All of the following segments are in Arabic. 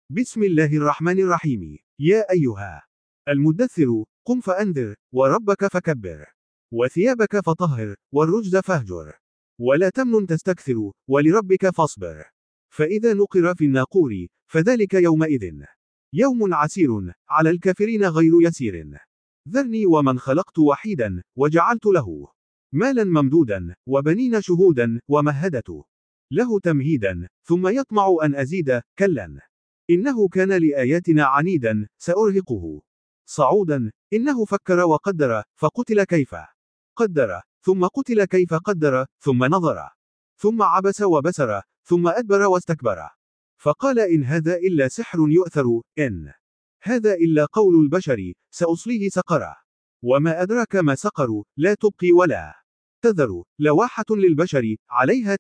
بسم الله الرحمن الرحيم. يا أيها المدثر قم فأنذر وربك فكبر وثيابك فطهر والرجز فاهجر ولا تمنن تستكثر ولربك فاصبر فإذا نقر في الناقور فذلك يومئذ يوم عسير على الكافرين غير يسير. ذرني ومن خلقت وحيدا وجعلت له مالا ممدودا وبنين شهودا ومهدت له تمهيدا ثم يطمع أن أزيد كلا إنه كان لآياتنا عنيدا سأرهقه صعودا إنه فكر وقدر فقتل كيف قدر ثم قتل كيف قدر ثم نظر ثم عبس وبسر ثم أدبر واستكبر فقال إن هذا إلا سحر يؤثر إن هذا إلا قول البشر سأصليه سقر وما أدراك ما سقر لا تبقي ولا تذر لواحة للبشر عليها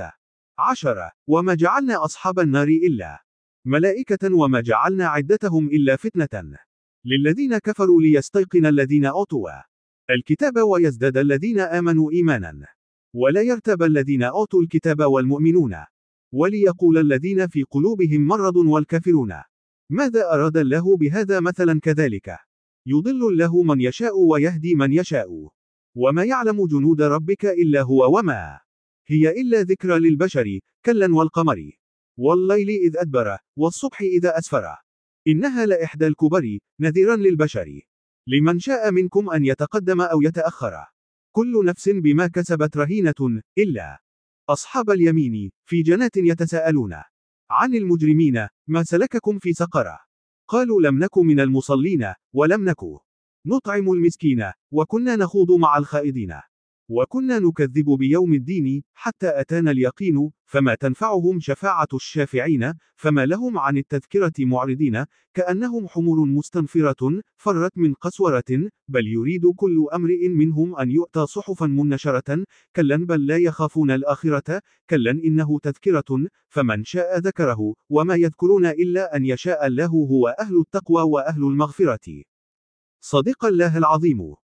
19 وما جعلنا أصحاب النار إلا ملائكة وما جعلنا عدتهم إلا فتنة للذين كفروا ليستيقن الذين أوتوا الكتاب ويزداد الذين آمنوا إيمانا ولا يرتاب الذين أوتوا الكتاب والمؤمنون وليقول الذين في قلوبهم مرض والكافرون ماذا أراد الله بهذا مثلا كذلك يضل الله من يشاء ويهدي من يشاء وما يعلم جنود ربك إلا هو وما هي إلا ذكرى للبشر كلا والقمر والليل إذ أدبر والصبح إذا أسفر إنها لإحدى الكبر نذيرا للبشر لمن شاء منكم أن يتقدم أو يتأخر كل نفس بما كسبت رهينة إلا أصحاب اليمين في جنات يتساءلون عن المجرمين ما سلككم في سقر قالوا لم نك من المصلين ولم نك نطعم المسكين وكنا نخوض مع الخائضين وكنا نكذب بيوم الدين حتى أتانا اليقين فما تنفعهم شفاعة الشافعين فما لهم عن التذكرة معرضين كأنهم حمر مستنفرة فرت من قسورة بل يريد كل أمرئ منهم أن يؤتى صحفا منشرة كلا بل لا يخافون الآخرة كلا إنه تذكرة فمن شاء ذكره وما يذكرون إلا أن يشاء الله هو أهل التقوى وأهل المغفرة. صدق الله العظيم.